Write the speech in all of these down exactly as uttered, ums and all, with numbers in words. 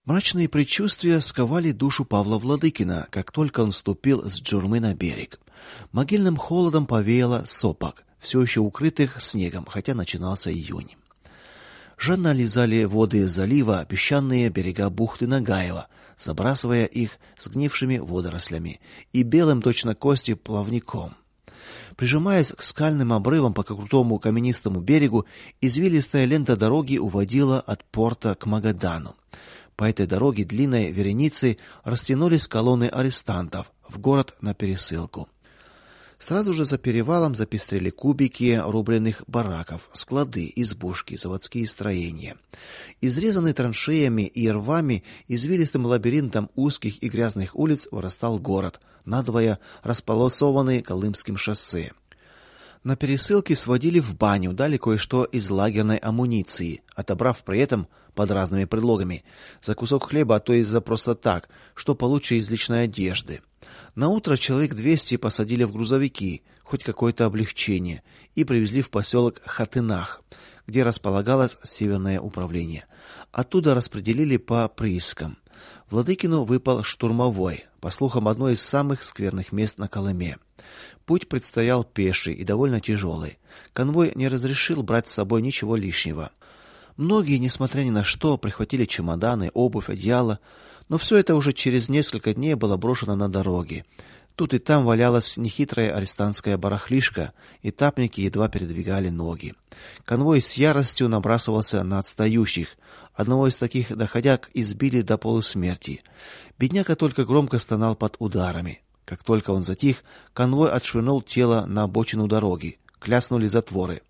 Мрачные предчувствия сковали душу Павла Владыкина, как только он ступил с джурмы на берег. Могильным холодом повеяло сопок, все еще укрытых снегом, хотя начинался июнь. Жадно лизали воды залива песчаные берега бухты Нагаева, забрасывая их сгнившими водорослями и белым точно кости плавником. Прижимаясь к скальным обрывам по крутому каменистому берегу, извилистая лента дороги уводила от порта к Магадану. По этой дороге длинной вереницей растянулись колонны арестантов в город на пересылку. Сразу же за перевалом запестрели кубики рубленых бараков, склады, избушки, заводские строения. Изрезанный траншеями и рвами, извилистым лабиринтом узких и грязных улиц вырастал город, надвое располосованный Колымским шоссе. На пересылке сводили в баню, дали кое-что из лагерной амуниции, отобрав при этом под разными предлогами за кусок хлеба, а то и за просто так, что получше из личной одежды. На утро человек двести посадили в грузовики, хоть какое-то облегчение, и привезли в поселок Хатынах, где располагалось северное управление. Оттуда распределили по приискам. Владыкину выпал штурмовой, по слухам, одно из самых скверных мест на Колыме. Путь предстоял пеший и довольно тяжелый. Конвой не разрешил брать с собой ничего лишнего. Многие, несмотря ни на что, прихватили чемоданы, обувь, одеяло, но все это уже через несколько дней было брошено на дороге. Тут и там валялась нехитрая арестантская барахлишка, этапники едва передвигали ноги. Конвой с яростью набрасывался на отстающих. Одного из таких доходяг избили до полусмерти. Бедняга только громко стонал под ударами. Как только он затих, конвой отшвырнул тело на обочину дороги. Кляснули затворы.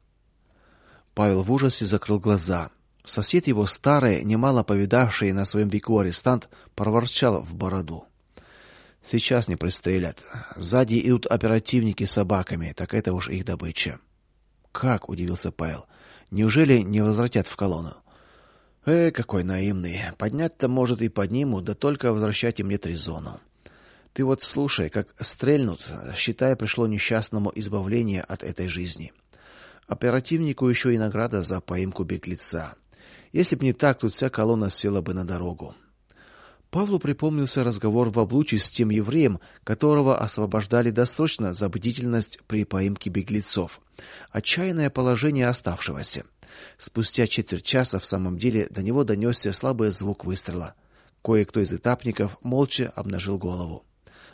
Павел в ужасе закрыл глаза. Сосед его, старый, немало повидавший на своем веку арестант, проворчал в бороду: "Сейчас не пристрелят. Сзади идут оперативники с собаками, так это уж их добыча". "Как?" удивился Павел. "Неужели не возвратят в колонну?" "Э, какой наивный. Поднять-то, может, и поднимут, да только возвращать им нет резону. Ты вот слушай, как стрельнут, считай, пришло несчастному избавление от этой жизни. Оперативнику еще и награда за поимку беглеца. Если б не так, тут вся колонна села бы на дорогу". Павлу припомнился разговор в Облучье с тем евреем, которого освобождали досрочно за бдительность при поимке беглецов. Отчаянное положение оставшегося. Спустя четверть часа в самом деле до него донесся слабый звук выстрела. Кое-кто из этапников молча обнажил голову.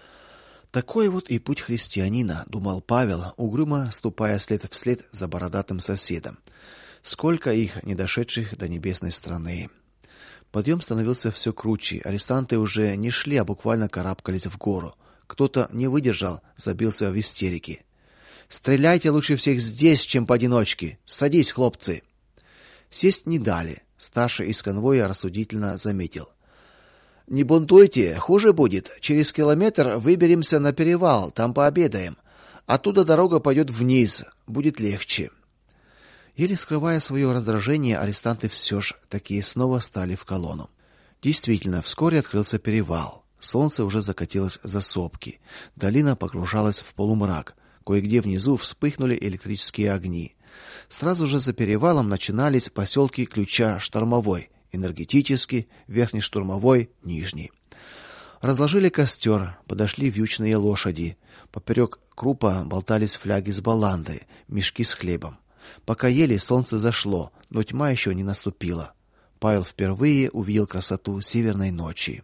Такой вот и путь христианина, думал Павел, угрюмо ступая след в след за бородатым соседом. Сколько их, не дошедших до небесной страны. Подъем становился все круче. Арестанты уже не шли, а буквально карабкались в гору. Кто-то не выдержал, забился в истерике. "Стреляйте лучше всех здесь, чем поодиночке. Садись, хлопцы". Сесть не дали. Старший из конвоя рассудительно заметил: "Не бунтуйте, хуже будет. Через километр выберемся на перевал, там пообедаем. Оттуда дорога пойдет вниз, будет легче". Еле скрывая свое раздражение, арестанты все ж таки снова стали в колонну. Действительно, вскоре открылся перевал. Солнце уже закатилось за сопки. Долина погружалась в полумрак. Кое-где внизу вспыхнули электрические огни. Сразу же за перевалом начинались поселки Ключа, Штормовой, Энергетический, Верхний Штурмовой, Нижний. Разложили костер, подошли вьючные лошади. Поперек крупа болтались фляги с баландой, мешки с хлебом. Пока ели, солнце зашло, но тьма еще не наступила. Павел впервые увидел красоту северной ночи.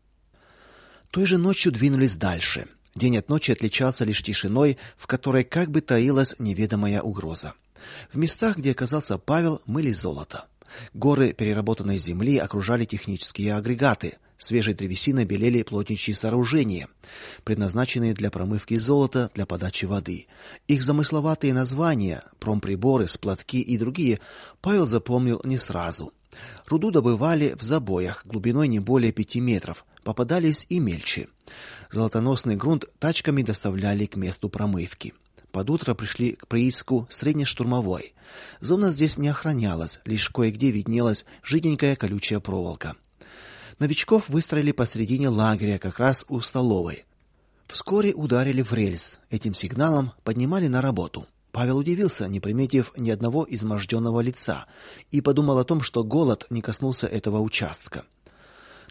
Той же ночью двинулись дальше. День от ночи отличался лишь тишиной, в которой как бы таилась неведомая угроза. В местах, где оказался Павел, мыли золото. Горы переработанной земли окружали технические агрегаты. Свежей древесиной белели плотничьи сооружения, предназначенные для промывки золота, для подачи воды. Их замысловатые названия, промприборы, сплатки и другие, Павел запомнил не сразу. Руду добывали в забоях глубиной не более пяти метров, попадались и мельче. Золотоносный грунт тачками доставляли к месту промывки. Под утро пришли к прииску Среднештурмовой. Зона здесь не охранялась, лишь кое-где виднелась жиденькая колючая проволока. Новичков выстроили посредине лагеря, как раз у столовой. Вскоре ударили в рельс. Этим сигналом поднимали на работу. Павел удивился, не приметив ни одного изможденного лица, и подумал о том, что голод не коснулся этого участка.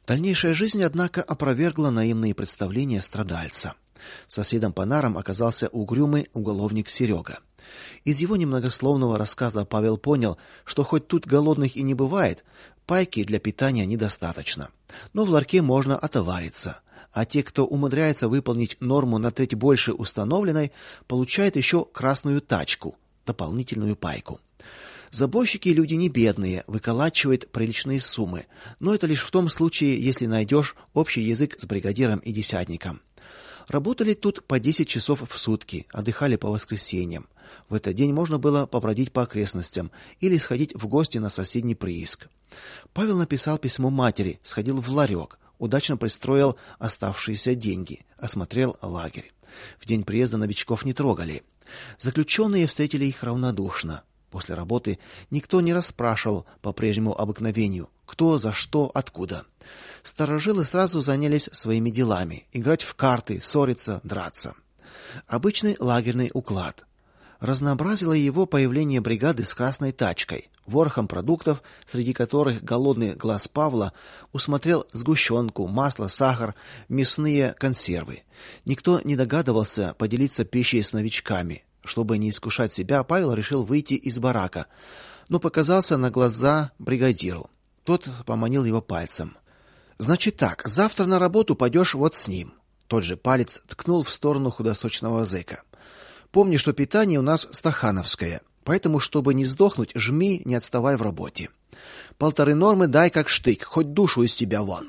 Дальнейшая жизнь, однако, опровергла наивные представления страдальца. Соседом по нарам оказался угрюмый уголовник Серега. Из его немногословного рассказа Павел понял, что хоть тут голодных и не бывает, пайки для питания недостаточно. Но в ларьке можно отовариться, а те, кто умудряется выполнить норму на треть больше установленной, получают еще красную тачку, дополнительную пайку. Забойщики люди не бедные, выколачивают приличные суммы, но это лишь в том случае, если найдешь общий язык с бригадиром и десятником. Работали тут по десять часов в сутки, отдыхали по воскресеньям. В этот день можно было побродить по окрестностям или сходить в гости на соседний прииск. Павел написал письмо матери, сходил в ларек, удачно пристроил оставшиеся деньги, осмотрел лагерь. В день приезда новичков не трогали. Заключенные встретили их равнодушно. После работы никто не расспрашивал по прежнему обыкновению, кто, за что, откуда. Старожилы сразу занялись своими делами: играть в карты, ссориться, драться. Обычный лагерный уклад. Разнообразило его появление бригады с красной тачкой, ворохом продуктов, среди которых голодный глаз Павла усмотрел сгущенку, масло, сахар, мясные консервы. Никто не догадывался поделиться пищей с новичками. Чтобы не искушать себя, Павел решил выйти из барака, но показался на глаза бригадиру. Тот поманил его пальцем. Значит так, завтра на работу пойдешь вот с ним. Тот же палец ткнул в сторону худосочного зэка. Помни, что питание у нас стахановское, поэтому, чтобы не сдохнуть, жми, не отставай в работе. Полторы нормы дай как штык, хоть душу из тебя вон.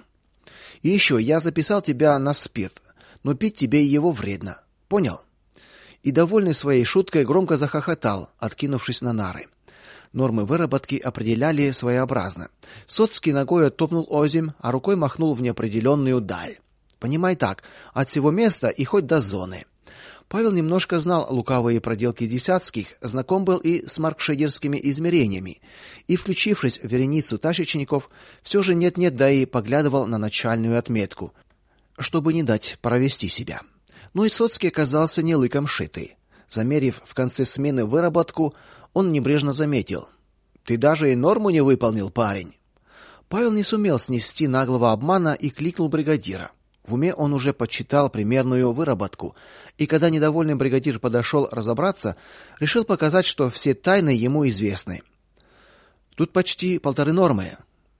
И еще, я записал тебя на спирт, но пить тебе его вредно. Понял? И довольный своей шуткой громко захохотал, откинувшись на нары. Нормы выработки определяли своеобразно. Соцкий ногой оттопнул озимь, а рукой махнул в неопределенную даль. Понимай так, от всего места и хоть до зоны. Павел немножко знал лукавые проделки десятских, знаком был и с маркшейдерскими измерениями, и, включившись в вереницу тащечников, все же нет-нет, да и поглядывал на начальную отметку, чтобы не дать провести себя. Но и Соцкий оказался не лыком шитый. Замерив в конце смены выработку, он небрежно заметил: "Ты даже и норму не выполнил, парень". Павел не сумел снести наглого обмана и кликнул бригадира. В уме он уже подсчитал примерную выработку, и когда недовольный бригадир подошел разобраться, решил показать, что все тайны ему известны. Тут почти полторы нормы.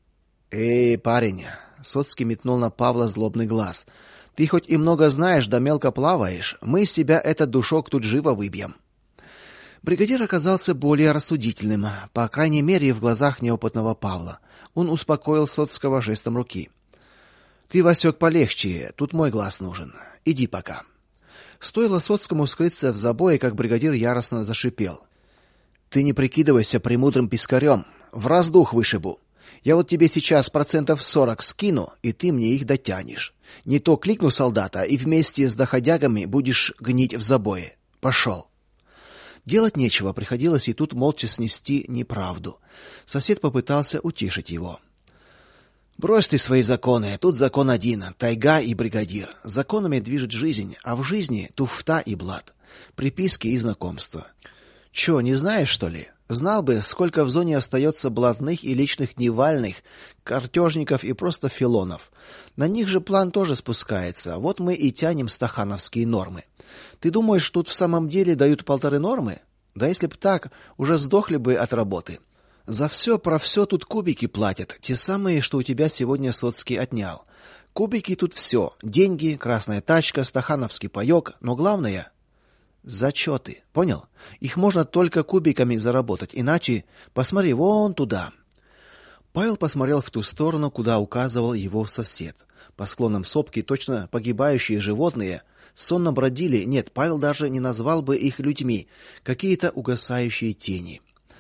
Эй, парень, Соцкий метнул на Павла злобный глаз. Ты хоть и много знаешь, да мелко плаваешь, мы из тебя этот душок тут живо выбьем. Бригадир оказался более рассудительным, по крайней мере, в глазах неопытного Павла. Он успокоил Соцкого жестом руки. Ты, Васек, полегче, тут мой глаз нужен. Иди пока. Стоило Соцкому скрыться в забое, как бригадир яростно зашипел: "Ты не прикидывайся премудрым пискарем, в раздух вышибу. Я вот тебе сейчас процентов сорок скину, и ты мне их дотянешь. Не то кликну солдата, и вместе с доходягами будешь гнить в забое. Пошел". Делать нечего, приходилось и тут молча снести неправду. Сосед попытался утешить его. Брось ты свои законы, тут закон один: тайга и бригадир. Законами движет жизнь, а в жизни туфта и блат, приписки и знакомства. Что, не знаешь, что ли? Знал бы, сколько в зоне остается блатных и личных дневальных, картежников и просто филонов. На них же план тоже спускается. Вот мы и тянем стахановские нормы. Ты думаешь, тут в самом деле дают полторы нормы? Да если б так, уже сдохли бы от работы. За все про все тут кубики платят, те самые, что у тебя сегодня Соцкий отнял. Кубики тут все: деньги, красная тачка, стахановский паёк, но главное зачеты. Понял? Их можно только кубиками заработать, иначе посмотри вон туда. Павел посмотрел в ту сторону, куда указывал его сосед. По склонам сопки точно погибающие животные сонно бродили, нет, Павел даже не назвал бы их людьми, какие-то угасающие тени.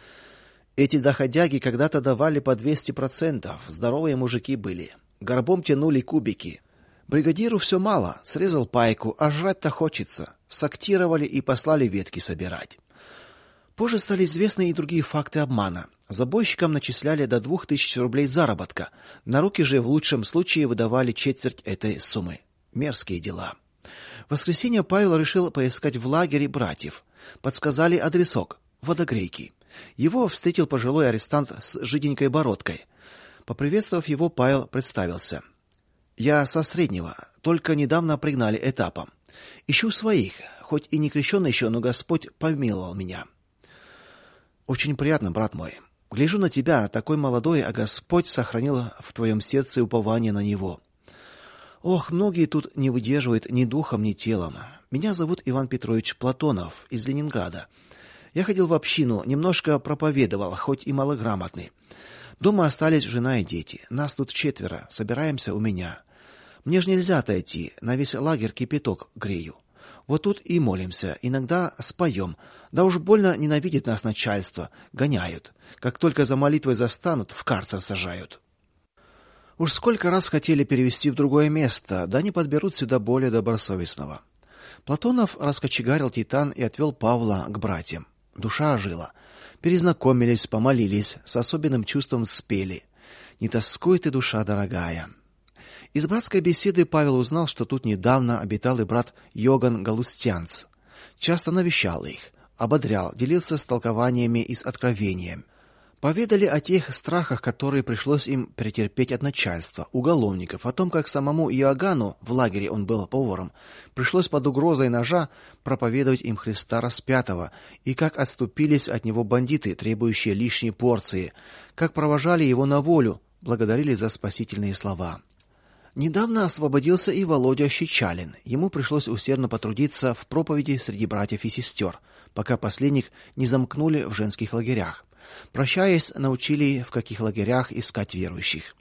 Эти доходяги когда-то давали по двести процентов, здоровые мужики были. Горбом тянули кубики. Бригадиру все мало, срезал пайку, а жрать-то хочется. Сактировали и послали ветки собирать. Позже стали известны и другие факты обмана. Забойщикам начисляли до двух тысяч рублей заработка, на руки же в лучшем случае выдавали четверть этой суммы. Мерзкие дела. В воскресенье Павел решил поискать в лагере братьев. Подсказали адресок — Водогрейки. Его встретил пожилой арестант с жиденькой бородкой. Поприветствовав его, Павел представился. Я со среднего, только недавно пригнали этапом. Ищу своих, хоть и не крещеный еще, но Господь помиловал меня. Очень приятно, брат мой. Гляжу на тебя, такой молодой, а Господь сохранил в твоем сердце упование на него. Ох, многие тут не выдерживают ни духом, ни телом. Меня зовут Иван Петрович Платонов из Ленинграда. Я ходил в общину, немножко проповедовал, хоть и малограмотный. Дома остались жена и дети. Нас тут четверо, собираемся у меня. Мне ж нельзя отойти, на весь лагерь кипяток грею. Вот тут и молимся, иногда споем. Да уж больно ненавидит нас начальство, гоняют. Как только за молитвой застанут, в карцер сажают. Уж сколько раз хотели перевести в другое место, да не подберут сюда более добросовестного. Платонов раскочегарил титан и отвел Павла к братьям. Душа ожила. Перезнакомились, помолились, с особенным чувством спели: "Не тоскуй ты, душа дорогая". Из братской беседы Павел узнал, что тут недавно обитал и брат Йоган Галустянц. Часто навещал их, ободрял, делился с толкованиями и с откровением. Поведали о тех страхах, которые пришлось им претерпеть от начальства, уголовников, о том, как самому Иоганну, в лагере он был поваром, пришлось под угрозой ножа проповедовать им Христа распятого, и как отступились от него бандиты, требующие лишней порции, как провожали его на волю, благодарили за спасительные слова. Недавно освободился и Володя Щечалин. Ему пришлось усердно потрудиться в проповеди среди братьев и сестер, пока последних не замкнули в женских лагерях. Прощаясь, научили, в каких лагерях искать верующих.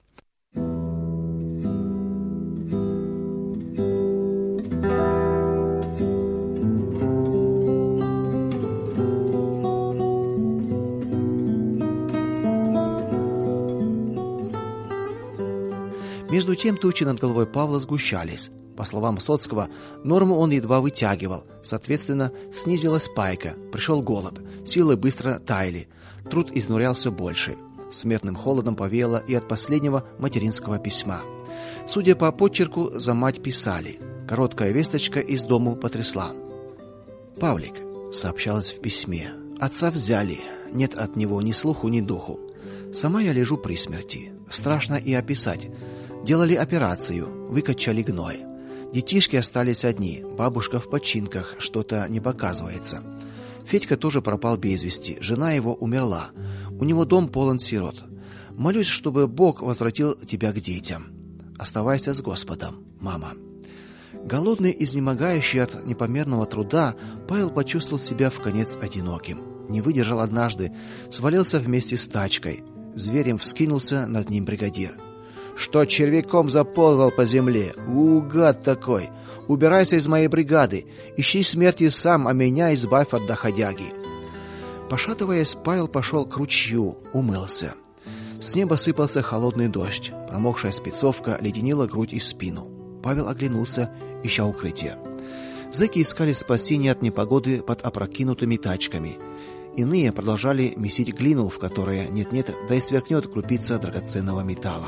Между тем тучи над головой Павла сгущались. По словам Соцкого, норму он едва вытягивал, соответственно, снизилась пайка, пришел голод, силы быстро таяли, труд изнурял все больше. Смертным холодом повеяло и от последнего материнского письма. Судя по почерку, за мать писали. Короткая весточка из дому потрясла. «Павлик», — сообщалось в письме, — «отца взяли, нет от него ни слуху, ни духу. Сама я лежу при смерти. Страшно и описать. Делали операцию, выкачали гной. Детишки остались одни, бабушка в починках, что-то не показывается. Федька тоже пропал без вести, жена его умерла. У него дом полон сирот. Молюсь, чтобы Бог возвратил тебя к детям. Оставайся с Господом, мама». Голодный, изнемогающий от непомерного труда, Павел почувствовал себя вконец одиноким. Не выдержал однажды, свалился вместе с тачкой. Зверем вскинулся над ним бригадир. «Что червяком заползал по земле? У, гад такой! Убирайся из моей бригады! Ищи смерти сам, а меня избавь от доходяги!» Пошатываясь, Павел пошел к ручью, умылся. С неба сыпался холодный дождь. Промокшая спецовка леденила грудь и спину. Павел оглянулся, ища укрытие. Зэки искали спасения от непогоды под опрокинутыми тачками. Иные продолжали месить глину, в которой нет-нет, да и сверкнет крупица драгоценного металла.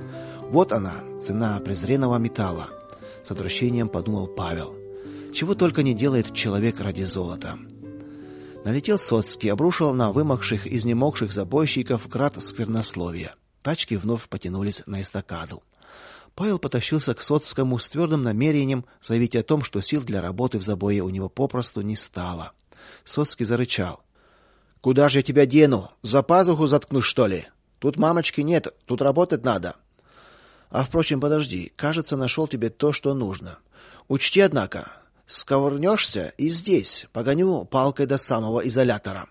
Вот она, цена презренного металла, с отвращением подумал Павел. Чего только не делает человек ради золота. Налетел Соцкий, обрушил на вымокших, изнемогших забойщиков град сквернословия. Тачки вновь потянулись на эстакаду. Павел потащился к Соцкому с твердым намерением заявить о том, что сил для работы в забое у него попросту не стало. Соцкий зарычал: «Куда же я тебя дену? За пазуху заткну, что ли? Тут мамочки нет, тут работать надо. А, впрочем, подожди, кажется, нашел тебе то, что нужно. Учти, однако, сковырнешься и здесь, погоню палкой до самого изолятора».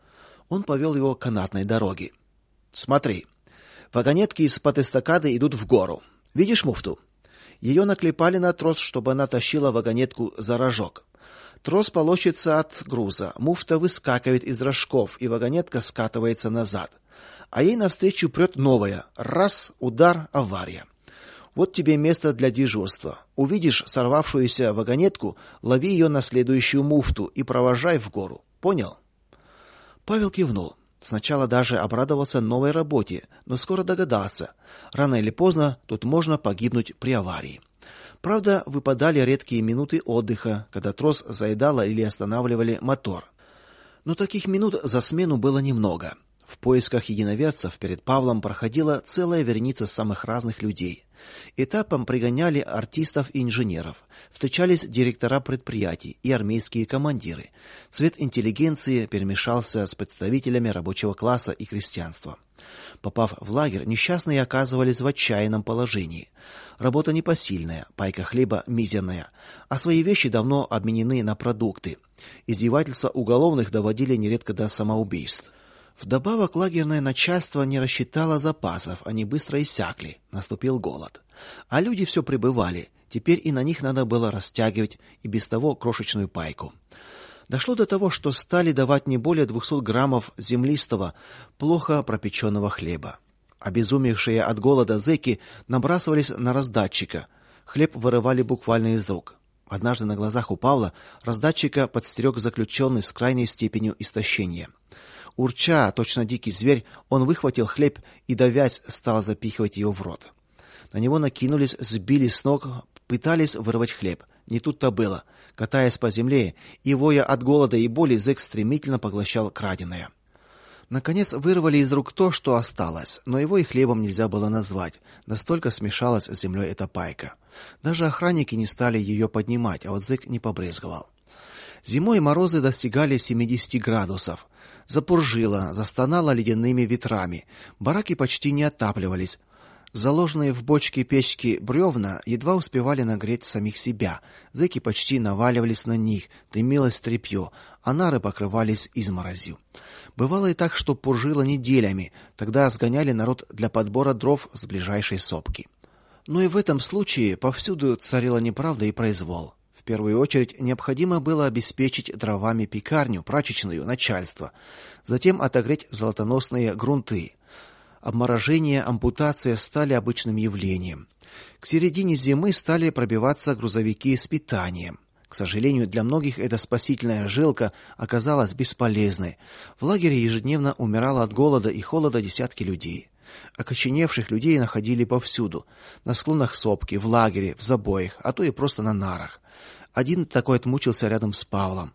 Он повел его к канатной дороге. «Смотри, вагонетки из-под эстакады идут в гору. Видишь муфту? Ее наклепали на трос, чтобы она тащила вагонетку за рожок. Трос полощется от груза, муфта выскакивает из рожков, и вагонетка скатывается назад. А ей навстречу прет новая. Раз, удар, авария. Вот тебе место для дежурства. Увидишь сорвавшуюся вагонетку, лови ее на следующую муфту и провожай в гору. Понял?» Павел кивнул. Сначала даже обрадовался новой работе, но скоро догадался: рано или поздно тут можно погибнуть при аварии. Правда, выпадали редкие минуты отдыха, когда трос заедало или останавливали мотор. Но таких минут за смену было немного. В поисках единоверцев перед Павлом проходила целая вереница самых разных людей. Этапом пригоняли артистов и инженеров. Встречались директора предприятий и армейские командиры. Цвет интеллигенции перемешался с представителями рабочего класса и крестьянства. Попав в лагерь, несчастные оказывались в отчаянном положении. Работа непосильная, пайка хлеба мизерная, а свои вещи давно обменены на продукты. Издевательства уголовных доводили нередко до самоубийств. Вдобавок лагерное начальство не рассчитало запасов, они быстро иссякли, наступил голод. А люди все прибывали, теперь и на них надо было растягивать и без того крошечную пайку. Дошло до того, что стали давать не более двухсот граммов землистого, плохо пропеченного хлеба. Обезумевшие от голода зэки набрасывались на раздатчика. Хлеб вырывали буквально из рук. Однажды на глазах у Павла раздатчика подстерег заключенный с крайней степенью истощения. Урча, точно дикий зверь, он выхватил хлеб и, давясь, стал запихивать его в рот. На него накинулись, сбили с ног, пытались вырвать хлеб. Не тут-то было. Катаясь по земле и воя от голода и боли, зэк стремительно поглощал краденое. Наконец вырвали из рук то, что осталось, но его и хлебом нельзя было назвать. Настолько смешалась с землей эта пайка. Даже охранники не стали ее поднимать, а вот зэк не побрезговал. Зимой морозы достигали семидесяти градусов. Запуржило, застонало ледяными ветрами. Бараки почти не отапливались. Заложенные в бочки печки бревна едва успевали нагреть самих себя. Зэки почти наваливались на них, дымилось тряпье, а нары покрывались изморозью. Бывало и так, что пуржило неделями. Тогда сгоняли народ для подбора дров с ближайшей сопки. Но и в этом случае повсюду царила неправда и произвол. В первую очередь необходимо было обеспечить дровами пекарню, прачечную, начальство, затем отогреть золотоносные грунты. Обморожение, ампутация стали обычным явлением. К середине зимы стали пробиваться грузовики с питанием. К сожалению, для многих эта спасительная жилка оказалась бесполезной. В лагере ежедневно умирало от голода и холода десятки людей. Окоченевших людей находили повсюду: на склонах сопки, в лагере, в забоях, а то и просто на нарах. Один такой отмучился рядом с Павлом.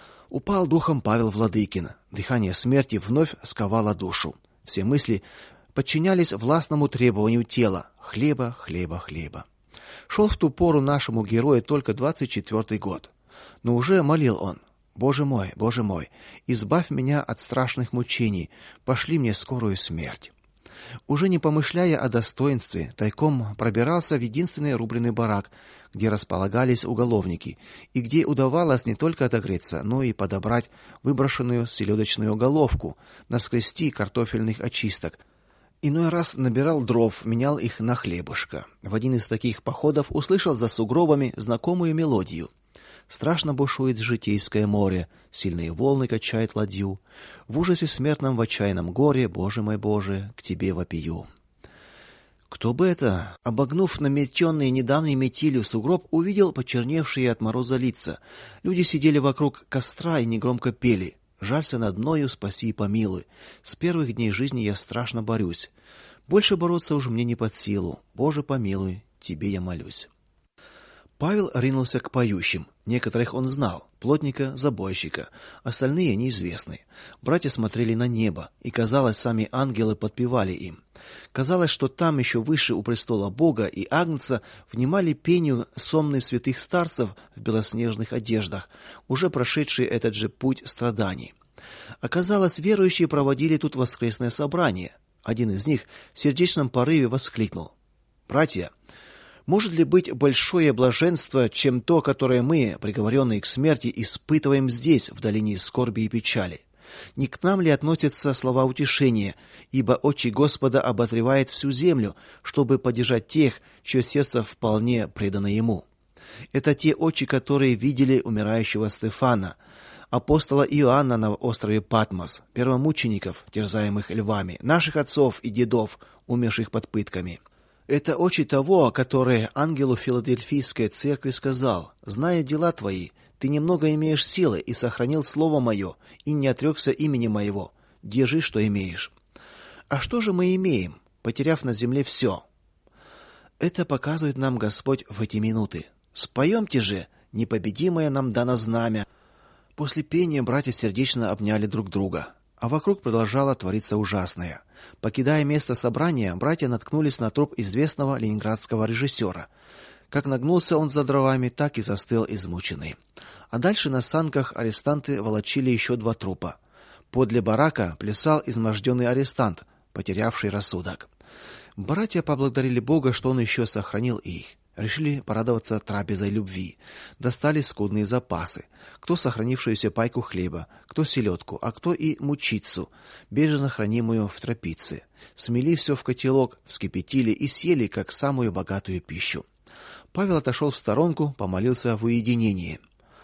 Упал духом Павел Владыкин. Дыхание смерти вновь сковало душу. Все мысли подчинялись властному требованию тела: хлеба, хлеба, хлеба. Шел в ту пору нашему герою только двадцать четвёртый год. Но уже молил он: Боже мой, Боже мой, избавь меня от страшных мучений, пошли мне скорую смерть. Уже не помышляя о достоинстве, тайком пробирался в единственный рубленый барак, где располагались уголовники, и где удавалось не только отогреться, но и подобрать выброшенную селедочную головку, наскрести картофельных очисток. Иной раз набирал дров, менял их на хлебушко. В один из таких походов услышал за сугробами знакомую мелодию. Страшно бушует житейское море, сильные волны качают ладью. В ужасе смертном, в отчаянном горе, Боже мой, Боже, к тебе вопию. Кто бы это, обогнув наметенный недавней метелью сугроб, увидел почерневшие от мороза лица. Люди сидели вокруг костра и негромко пели: «Жалься над мною, спаси и помилуй. С первых дней жизни я страшно борюсь. Больше бороться уж мне не под силу. Боже, помилуй, тебе я молюсь». Павел ринулся к поющим. Некоторых он знал: плотника, забойщика, остальные неизвестны. Братья смотрели на небо, и, казалось, сами ангелы подпевали им. Казалось, что там еще выше у престола Бога и Агнца внимали пению сонных святых старцев в белоснежных одеждах, уже прошедшие этот же путь страданий. Оказалось, верующие проводили тут воскресное собрание. Один из них в сердечном порыве воскликнул: «Братья, может ли быть большое блаженство, чем то, которое мы, приговоренные к смерти, испытываем здесь, в долине скорби и печали? Не к нам ли относятся слова утешения, ибо очи Господа обозревает всю землю, чтобы поддержать тех, чье сердце вполне предано ему? Это те очи, которые видели умирающего Стефана, апостола Иоанна на острове Патмос, первомучеников, терзаемых львами, наших отцов и дедов, умерших под пытками. Это очи того, который ангелу Филадельфийской церкви сказал: «Зная дела твои, ты немного имеешь силы и сохранил слово мое, и не отрекся имени моего. Держи, что имеешь». А что же мы имеем, потеряв на земле все? Это показывает нам Господь в эти минуты. Споемте же: «Непобедимое нам дано знамя». После пения братья сердечно обняли друг друга. А вокруг продолжало твориться ужасное. Покидая место собрания, братья наткнулись на труп известного ленинградского режиссера. Как нагнулся он за дровами, так и застыл измученный. А дальше на санках арестанты волочили еще два трупа. Подле барака плясал изможденный арестант, потерявший рассудок. Братья поблагодарили Бога, что он еще сохранил их. Решили порадоваться трапезой любви. Достали скудные запасы. Кто сохранившуюся пайку хлеба, кто селедку, а кто и мучицу, бережно хранимую в трапице. Смели все в котелок, вскипятили и съели как самую богатую пищу. Павел отошел в сторонку, помолился в уединении.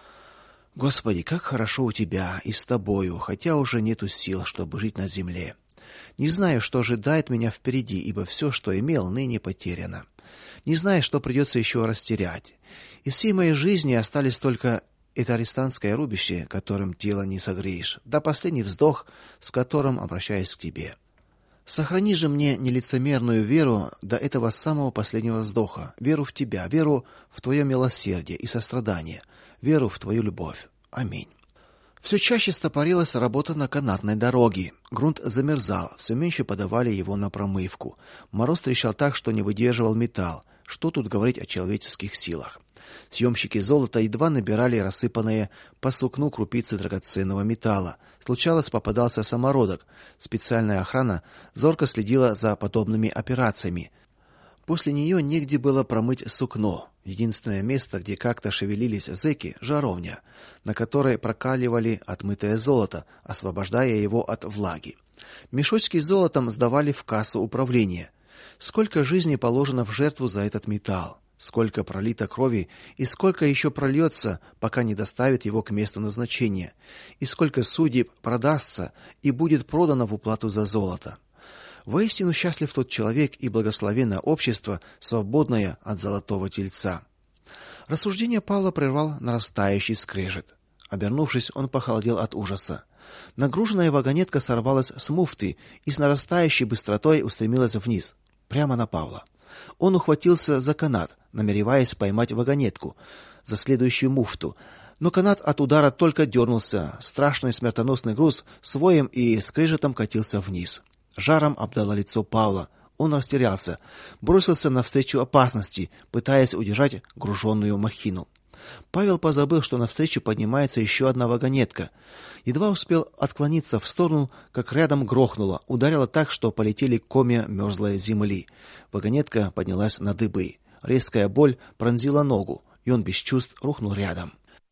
Господи, как хорошо у тебя и с тобою, хотя уже нету сил, чтобы жить на земле. Не знаю, что ожидает меня впереди, ибо все, что имел, ныне потеряно. Не знаю, что придется еще растерять. Из всей моей жизни остались только это арестантское рубище, которым тело не согреешь, да последний вздох, с которым обращаюсь к тебе. Сохрани же мне нелицемерную веру до этого самого последнего вздоха, веру в тебя, веру в твое милосердие и сострадание, веру в твою любовь. Аминь. Все чаще стопорилась работа на канатной дороге. Грунт замерзал, все меньше подавали его на промывку. Мороз трещал так, что не выдерживал металл. Что тут говорить о человеческих силах? Съемщики золота едва набирали рассыпанные по сукну крупицы драгоценного металла. Случалось, попадался самородок. Специальная охрана зорко следила за подобными операциями. После нее негде было промыть сукно. Единственное место, где как-то шевелились зэки, жаровня, на которой прокаливали отмытое золото, освобождая его от влаги. Мешочки с золотом сдавали в кассу управления. Сколько жизней положено в жертву за этот металл, сколько пролито крови и сколько еще прольется, пока не доставят его к месту назначения, и сколько судеб продастся и будет продано в уплату за золото. Воистину счастлив тот человек и благословенно общество, свободное от золотого тельца. Рассуждение Павла прервал нарастающий скрежет. Обернувшись, он похолодел от ужаса. Нагруженная вагонетка сорвалась с муфты и с нарастающей быстротой устремилась вниз, прямо на Павла. Он ухватился за канат, намереваясь поймать вагонетку за следующую муфту, но канат от удара только дернулся. Страшный смертоносный груз с воем и скрежетом катился вниз. Жаром обдало лицо Павла. Он растерялся, бросился навстречу опасности, пытаясь удержать груженную махину. Павел позабыл, что навстречу поднимается еще одна вагонетка. Едва успел отклониться в сторону, как рядом грохнуло, ударило так, что полетели комья мерзлой земли. Вагонетка поднялась на дыбы. Резкая боль пронзила ногу, и он без чувств рухнул рядом.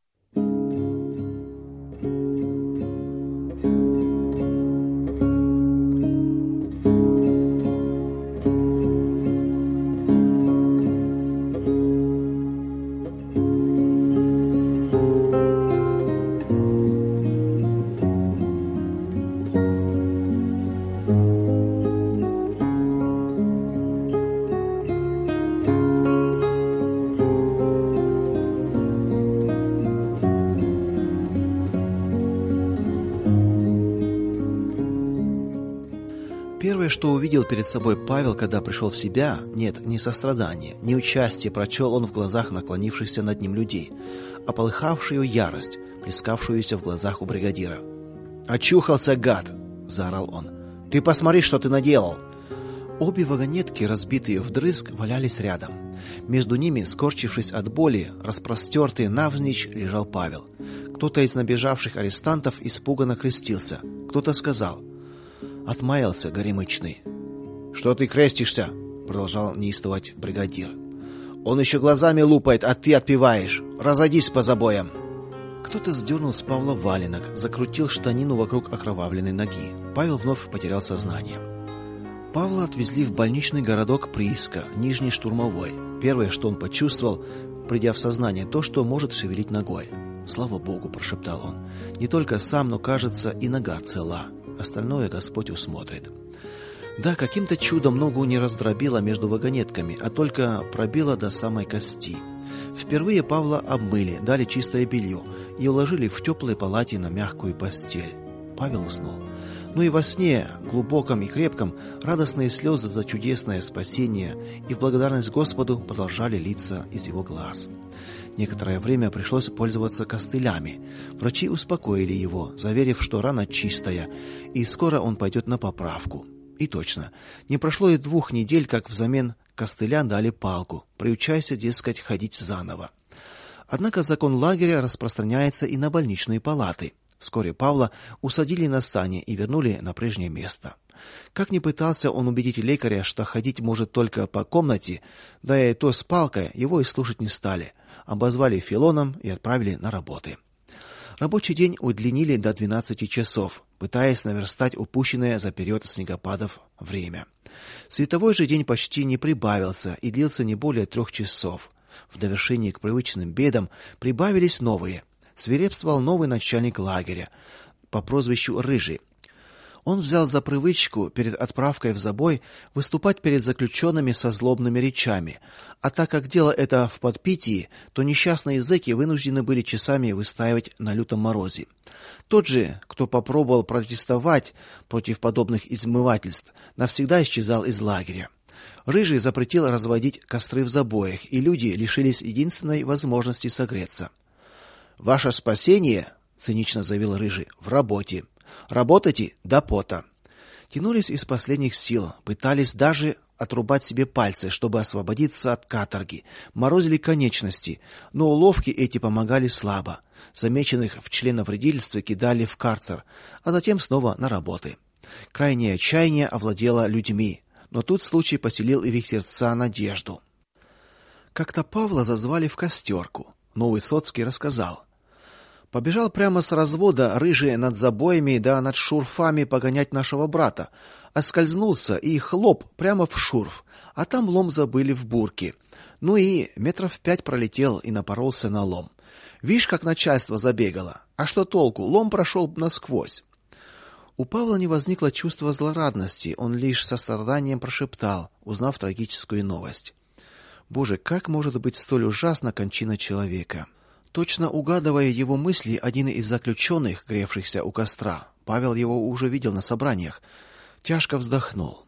Первое, что увидел перед собой Павел, когда пришел в себя, нет, не сострадание, не участие прочел он в глазах наклонившихся над ним людей, а полыхавшую ярость, плескавшуюся в глазах у бригадира. «Очухался, гад!» — заорал он. «Ты посмотри, что ты наделал!» Обе вагонетки, разбитые вдрызг, валялись рядом. Между ними, скорчившись от боли, распростертый навзничь, лежал Павел. Кто-то из набежавших арестантов испуганно крестился. Кто-то сказал: «Отмаялся, горемычный». «Что ты крестишься?» — продолжал неистовать бригадир. «Он еще глазами лупает, а ты отпеваешь. Разойдись по забоям». Кто-то сдернул с Павла валенок, закрутил штанину вокруг окровавленной ноги. Павел вновь потерял сознание. Павла отвезли в больничный городок Прииска, Нижний Штурмовой. Первое, что он почувствовал, придя в сознание, то, что может шевелить ногой. «Слава Богу», — прошептал он. «Не только сам, но, кажется, и нога цела. Остальное Господь усмотрит». Да, каким-то чудом ногу не раздробило между вагонетками, а только пробило до самой кости. Впервые Павла обмыли, дали чистое белье и уложили в теплой палате на мягкую постель. Павел уснул. но и во сне, глубоком и крепком, радостные слезы за чудесное спасение и в благодарность Господу продолжали литься из его глаз. Некоторое время пришлось пользоваться костылями. Врачи успокоили его, заверив, что рана чистая, и скоро он пойдет на поправку. И точно, не прошло и двух недель, как взамен костыля дали палку. Приучайся, дескать, ходить заново. Однако закон лагеря распространяется и на больничные палаты. Вскоре Павла усадили на сани и вернули на прежнее место. Как ни пытался он убедить лекаря, что ходить может только по комнате, да и то с палкой, его и слушать не стали. Обозвали Филоном и отправили на работы. Рабочий день удлинили до двенадцати часов, пытаясь наверстать упущенное за период снегопадов время. Световой же день почти не прибавился и длился не более трех часов. В довершение к привычным бедам прибавились новые. Свирепствовал новый начальник лагеря по прозвищу Рыжий. Он взял за привычку перед отправкой в забой выступать перед заключенными со злобными речами, а так как дело это в подпитии, то несчастные зэки вынуждены были часами выстаивать на лютом морозе. Тот же, кто попробовал протестовать против подобных измывательств, навсегда исчезал из лагеря. Рыжий запретил разводить костры в забоях, и люди лишились единственной возможности согреться. «Ваше спасение, — цинично заявил Рыжий, — в работе. Работайте до пота». Тянулись из последних сил, пытались даже отрубать себе пальцы, чтобы освободиться от каторги, морозили конечности, но уловки эти помогали слабо. Замеченных в членовредительстве кидали в карцер, а затем снова на работы. Крайнее отчаяние овладело людьми, но тут случай поселил и в их сердца надежду. Как-то Павла зазвали в костерку. Новый Соцкий рассказал: побежал прямо с развода Рыжий над забоями да над шурфами погонять нашего брата, оскользнулся и хлоп прямо в шурф, а там лом забыли в бурке. Ну и метров пять пролетел и напоролся на лом. Вишь, как начальство забегало. А что толку? Лом прошел насквозь. У Павла не возникло чувства злорадности, он лишь со состраданием прошептал, узнав трагическую новость: Боже, как может быть столь ужасна кончина человека? Точно угадывая его мысли, один из заключенных, гревшихся у костра, Павел его уже видел на собраниях, тяжко вздохнул.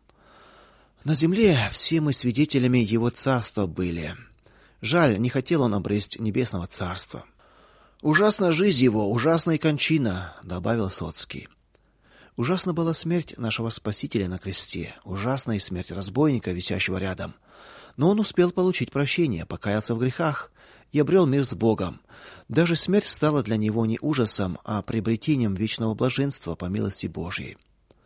На земле все мы свидетелями его царства были. Жаль, не хотел он обресть небесного царства. Ужасна жизнь его, ужасна и кончина, добавил Соцкий. Ужасна была смерть нашего Спасителя на кресте, ужасна и смерть разбойника, висящего рядом. Но он успел получить прощение, покаялся в грехах и обрел мир с Богом. Даже смерть стала для него не ужасом, а приобретением вечного блаженства по милости Божией.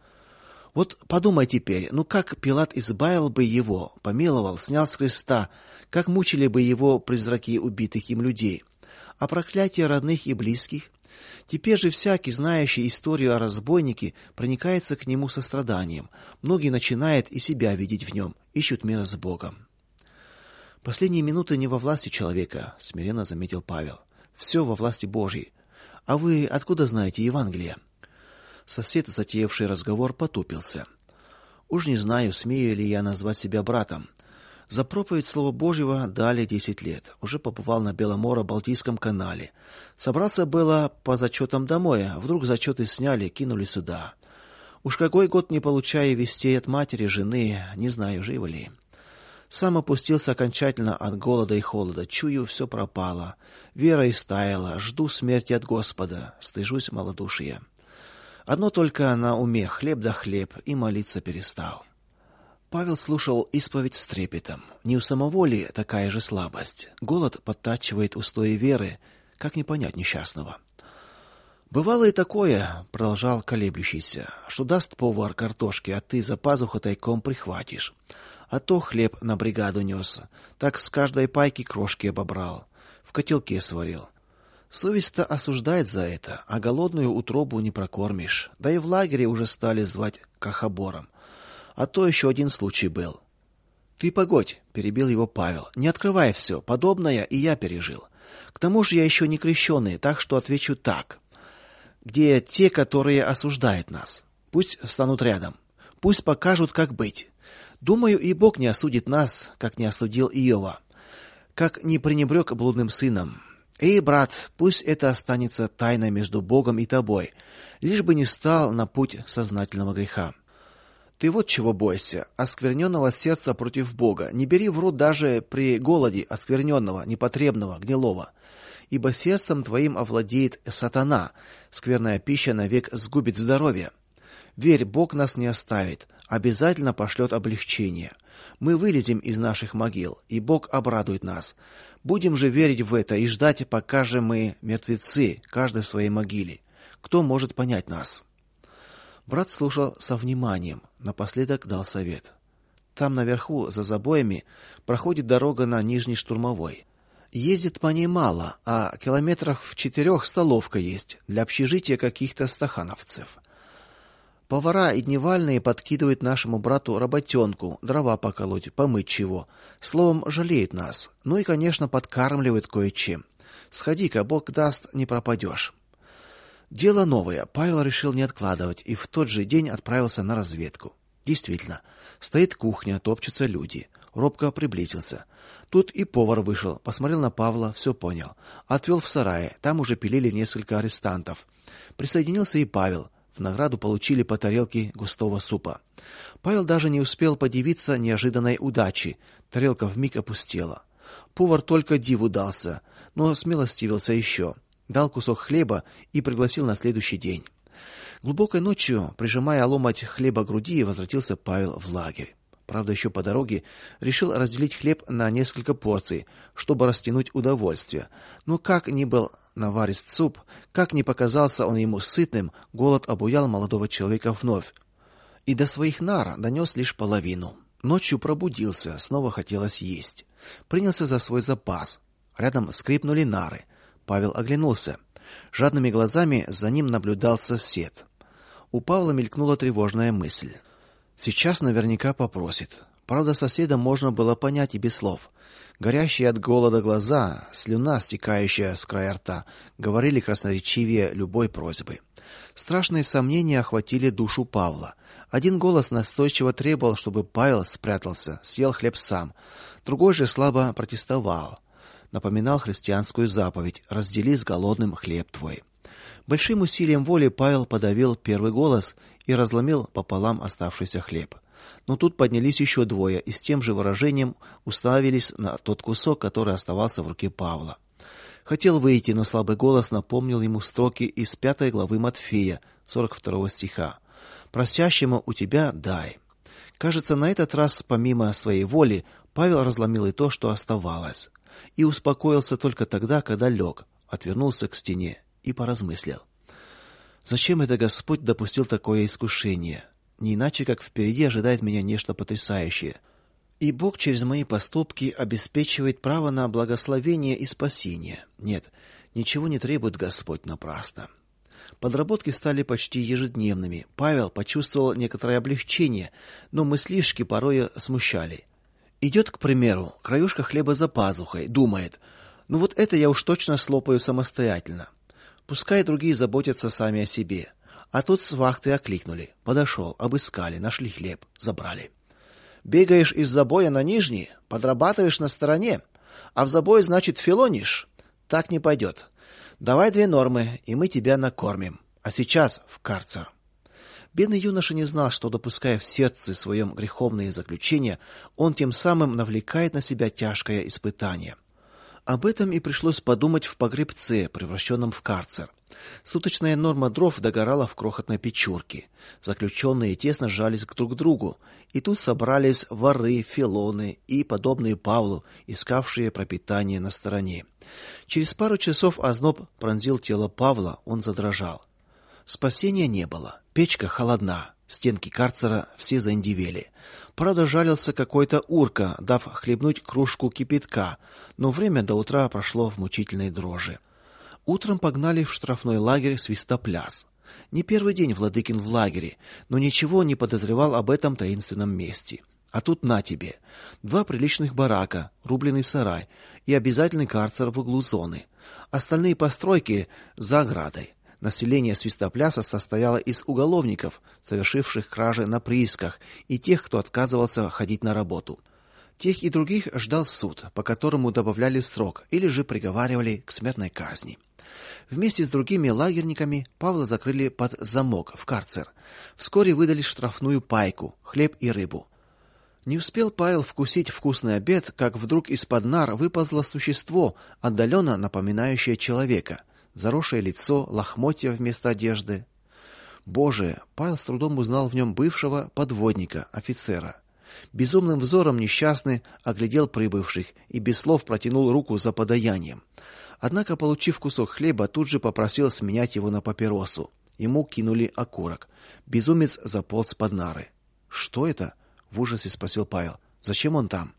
Вот подумай теперь, ну как Пилат избавил бы его, помиловал, снял с креста, как мучили бы его призраки убитых им людей, а проклятие родных и близких. Теперь же всякий, знающий историю о разбойнике, проникается к нему состраданием. Многие начинают и себя видеть в нем, ищут мира с Богом. Последние минуты не во власти человека, смиренно заметил Павел. Все во власти Божьей. А вы откуда знаете Евангелие? Сосед, затеявший разговор, потупился. Уж не знаю, смею ли я назвать себя братом. За проповедь слова Божьего дали десять лет. Уже побывал на Беломоро-Балтийском канале. Собрался было по зачетам домой, а вдруг зачеты сняли, кинули сюда. Уж какой год не получая вестей от матери, жены, не знаю, живы ли. Сам опустился окончательно от голода и холода. Чую, все пропало. Вера истаяла, жду смерти от Господа, стыжусь малодушия. Одно только на уме: хлеб да хлеб, и молиться перестал. Павел слушал исповедь с трепетом. Не у самого ли такая же слабость? Голод подтачивает устои веры, как не понять несчастного. Бывало и такое, продолжал колеблющийся, что даст повар картошки, а ты за пазуху тайком прихватишь. А то хлеб на бригаду нес, так с каждой пайки крошки обобрал, в котелке сварил. Совесть-то осуждает за это, а голодную утробу не прокормишь. Да и в лагере уже стали звать крохобором. А то еще один случай был. Ты погодь, перебил его Павел. Не открывай все, подобное и я пережил. К тому же я еще не крещеный, так что отвечу так. Где те, которые осуждают нас? Пусть встанут рядом. Пусть покажут, как быть. Думаю, и Бог не осудит нас, как не осудил Иова, как не пренебрег блудным сыном. Эй, брат, пусть это останется тайной между Богом и тобой, лишь бы не стал на путь сознательного греха. Ты вот чего бойся: оскверненного сердца против Бога. Не бери в рот даже при голоде оскверненного, непотребного, гнилого. Ибо сердцем твоим овладеет сатана, скверная пища навек сгубит здоровье. Верь, Бог нас не оставит, обязательно пошлет облегчение. Мы вылезем из наших могил, и Бог обрадует нас. Будем же верить в это и ждать, пока же мы мертвецы, каждый в своей могиле. Кто может понять нас? Брат слушал со вниманием, напоследок дал совет. Там наверху, за забоями, проходит дорога на Нижний Штурмовой. Ездит по ней мало, а километрах в четырех столовка есть для общежития каких-то стахановцев. Повара и дневальные подкидывают нашему брату работенку, дрова поколоть, помыть чего. Словом, жалеет нас. Ну и, конечно, подкармливает кое-чем. Сходи-ка, Бог даст, не пропадешь. Дело новое. Павел решил не откладывать и в тот же день отправился на разведку. Действительно, стоит кухня, топчутся люди. Робко приблизился. Тут и повар вышел, посмотрел на Павла, все понял. Отвел в сарай, там уже пилили несколько арестантов. Присоединился и Павел. В награду получили по тарелке густого супа. Павел даже не успел подивиться неожиданной удаче. Тарелка вмиг опустела. Повар только диву дался, но смилостивился еще. Дал кусок хлеба и пригласил на следующий день. Глубокой ночью, прижимая ломоть хлеба к груди, возвратился Павел в лагерь. Правда, еще по дороге решил разделить хлеб на несколько порций, чтобы растянуть удовольствие. Но как ни был наварист суп, как ни показался он ему сытным, голод обуял молодого человека вновь. И до своих нар донес лишь половину. Ночью пробудился, снова хотелось есть. Принялся за свой запас. Рядом скрипнули нары. Павел оглянулся. Жадными глазами за ним наблюдал сосед. У Павла мелькнула тревожная мысль. Сейчас наверняка попросит. Правда, соседа можно было понять и без слов. Горящие от голода глаза, слюна, стекающая с края рта, говорили красноречивее любой просьбы. Страшные сомнения охватили душу Павла. Один голос настойчиво требовал, чтобы Павел спрятался, съел хлеб сам. Другой же слабо протестовал. Напоминал христианскую заповедь: «Раздели с голодным хлеб твой». Большим усилием воли Павел подавил первый голос и разломил пополам оставшийся хлеб. Но тут поднялись еще двое и с тем же выражением уставились на тот кусок, который оставался в руке Павла. Хотел выйти, но слабый голос напомнил ему строки из пятой главы Матфея, сорок второго стиха: «Просящему у тебя дай». Кажется, на этот раз, помимо своей воли, Павел разломил и то, что оставалось, и успокоился только тогда, когда лег, отвернулся к стене и поразмыслил. Зачем это Господь допустил такое искушение? Не иначе, как впереди ожидает меня нечто потрясающее. И Бог через мои поступки обеспечивает право на благословение и спасение. Нет, ничего не требует Господь напрасно. Подработки стали почти ежедневными. Павел почувствовал некоторое облегчение, но мыслишки порой смущали. Идет, к примеру, краюшка хлеба за пазухой, думает: ну вот это я уж точно слопаю самостоятельно. Пускай другие заботятся сами о себе. А тут с вахты окликнули. Подошел, обыскали, нашли хлеб, забрали. Бегаешь из забоя на Нижний, подрабатываешь на стороне, а в забой, значит, филонишь. Так не пойдет. Давай две нормы, и мы тебя накормим. А сейчас в карцер. Бедный юноша не знал, что, допуская в сердце своем греховные заключения, он тем самым навлекает на себя тяжкое испытание. Об этом и пришлось подумать в погребце, превращенном в карцер. Суточная норма дров догорала в крохотной печурке. Заключенные тесно сжались друг к другу, и тут собрались воры, филоны и подобные Павлу, искавшие пропитание на стороне. Через пару часов озноб пронзил тело Павла, он задрожал. Спасения не было. Печка холодна, стенки карцера все заиндевели. Правда, жалился какой-то урка, дав хлебнуть кружку кипятка, но время до утра прошло в мучительной дрожи. Утром погнали в штрафной лагерь Свистопляс. Не первый день Владыкин в лагере, но ничего не подозревал об этом таинственном месте. А тут на тебе: два приличных барака, рубленый сарай и обязательный карцер в углу зоны. Остальные постройки за оградой. Население Свистопляса состояло из уголовников, совершивших кражи на приисках, и тех, кто отказывался ходить на работу. Тех и других ждал суд, по которому добавляли срок или же приговаривали к смертной казни. Вместе с другими лагерниками Павла закрыли под замок в карцер. Вскоре выдали штрафную пайку, хлеб и рыбу. Не успел Павел вкусить вкусный обед, как вдруг из-под нар выползло существо, отдаленно напоминающее человека. Заросшее лицо, лохмотья вместо одежды. Боже, Павел с трудом узнал в нем бывшего подводника, офицера. Безумным взором несчастный оглядел прибывших и без слов протянул руку за подаянием. Однако, получив кусок хлеба, тут же попросил сменять его на папиросу. Ему кинули окурок. Безумец заполз под нары. Что это? В ужасе спросил Павел. Зачем он там?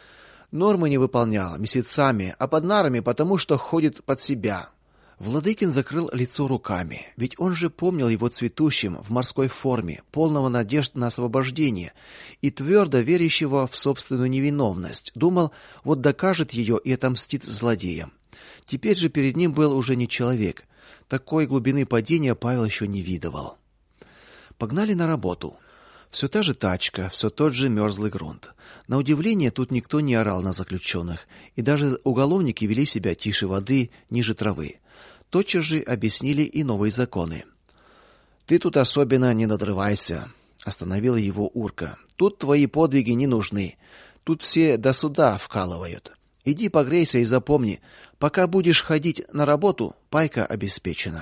Нормы не выполнял месяцами, а под нарами потому, что ходит под себя. Владыкин закрыл лицо руками, ведь он же помнил его цветущим в морской форме, полного надежд на освобождение и твердо верящего в собственную невиновность. Думал, вот докажет ее и отомстит злодеям. Теперь же перед ним был уже не человек. Такой глубины падения Павел еще не видывал. Погнали на работу. Все та же тачка, все тот же мерзлый грунт. На удивление тут никто не орал на заключенных, и даже уголовники вели себя тише воды, ниже травы. Тотчас же объяснили и новые законы. Ты тут особенно не надрывайся, остановила его Урка. Тут твои подвиги не нужны. Тут все до суда вкалывают. Иди погрейся и запомни, пока будешь ходить на работу, пайка обеспечена.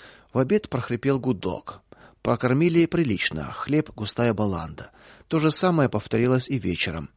В обед прохрипел гудок. Покормили прилично, хлеб, густая баланда. То же самое повторилось и вечером.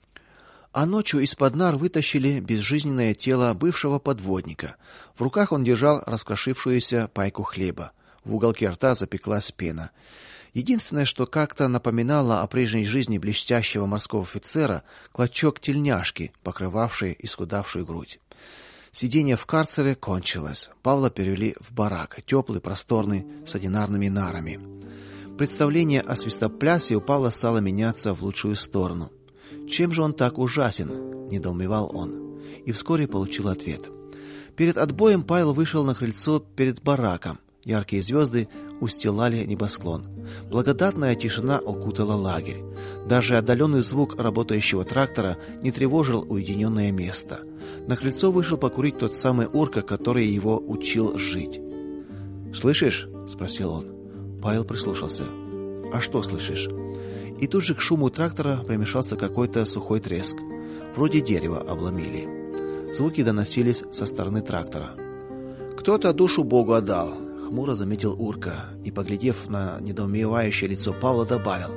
А ночью из-под нар вытащили безжизненное тело бывшего подводника. В руках он держал раскрошившуюся пайку хлеба. В уголке рта запеклась пена. Единственное, что как-то напоминало о прежней жизни блестящего морского офицера, клочок тельняшки, покрывавший исхудавшую грудь. Сидение в карцере кончилось. Павла перевели в барак, теплый, просторный, с одинарными нарами. Представление о свистоплясе у Павла стало меняться в лучшую сторону. Чем же он так ужасен, недоумевал он, и вскоре получил ответ. Перед отбоем Павел вышел на крыльцо перед бараком. Яркие звезды устилали небосклон. Благодатная тишина окутала лагерь. Даже отдаленный звук работающего трактора не тревожил уединенное место. На крыльцо вышел покурить тот самый Урка, который его учил жить. "Слышишь?" спросил он. Павел прислушался. "А что слышишь?" И тут же к шуму трактора примешался какой-то сухой треск. Вроде дерева обломили. Звуки доносились со стороны трактора. "Кто-то душу Богу отдал", хмуро заметил Урка и, поглядев на недоумевающее лицо Павла, добавил: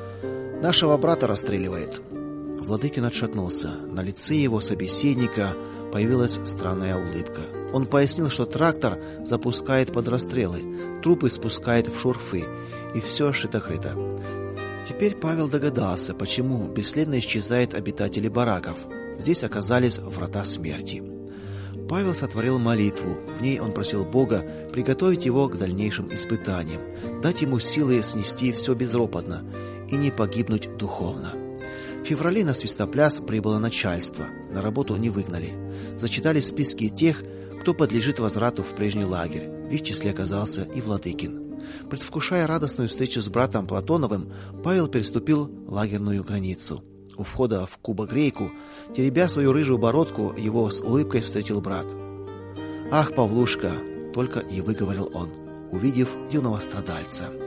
"Нашего брата расстреливает". Владыкин отшатнулся. На лице его собеседника появилась странная улыбка. Он пояснил, что трактор запускает под расстрелы, трупы спускает в шурфы, и все шито-крыто. Теперь Павел догадался, почему бесследно исчезают обитатели бараков. Здесь оказались врата смерти. Павел сотворил молитву. В ней он просил Бога приготовить его к дальнейшим испытаниям, дать ему силы снести все безропотно и не погибнуть духовно. В феврале на свистопляс прибыло начальство. На работу не выгнали. Зачитали списки тех, кто подлежит возврату в прежний лагерь. В их числе оказался и Владыкин. Предвкушая радостную встречу с братом Платоновым, Павел переступил лагерную границу. У входа в кубогрейку, теребя свою рыжую бородку, его с улыбкой встретил брат. "Ах, Павлушка", только и выговорил он, увидев юного страдальца.